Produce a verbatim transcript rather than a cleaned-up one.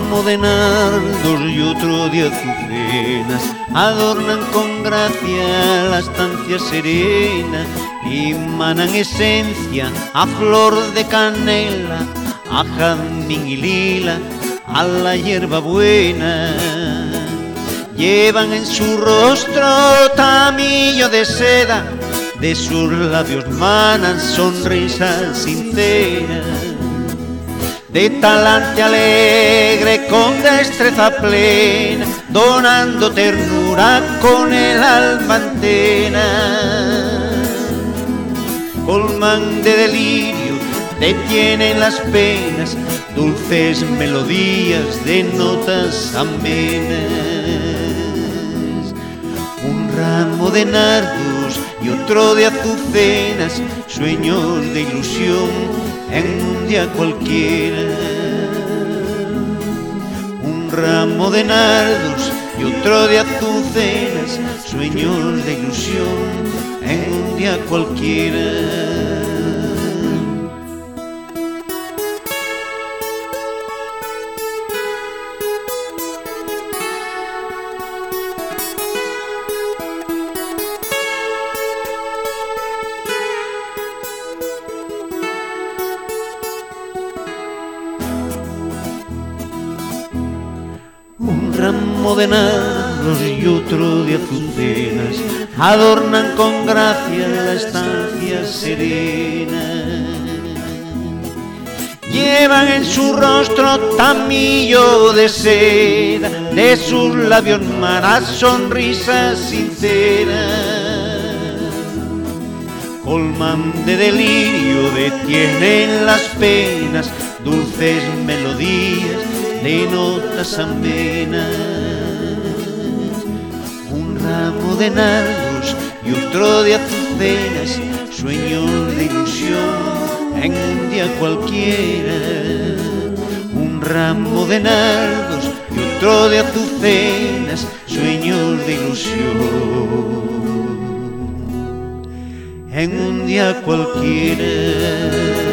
ramo de nardos y otro de azucenas adornan con gracia la estancia serena y manan esencia a flor de canela, a jazmín y lila, a la hierba buena. Llevan en su rostro tamillo de seda, de sus labios manan sonrisas sinceras. De talante alegre con destreza plena, donando ternura con el alma entera. Colman de delirio, detienen las penas, dulces melodías de notas amenas. Un ramo de nardos y otro de azucenas, sueños de ilusión en un día cualquiera. Un ramo de nardos y otro de azucenas, sueños de ilusión en un día cualquiera. Un ramo de nardos y otro de azucenas adornan con gracia la estancia serena. Llevan en su rostro tamillo de seda, de sus labios manas sonrisas sinceras. Colman de delirio, detienen las penas, dulces melodías de notas amenas. Un ramo de nardos y otro de azucenas, sueños de ilusión en un día cualquiera. Un ramo de nardos y otro de azucenas, sueños de ilusión en un día cualquiera.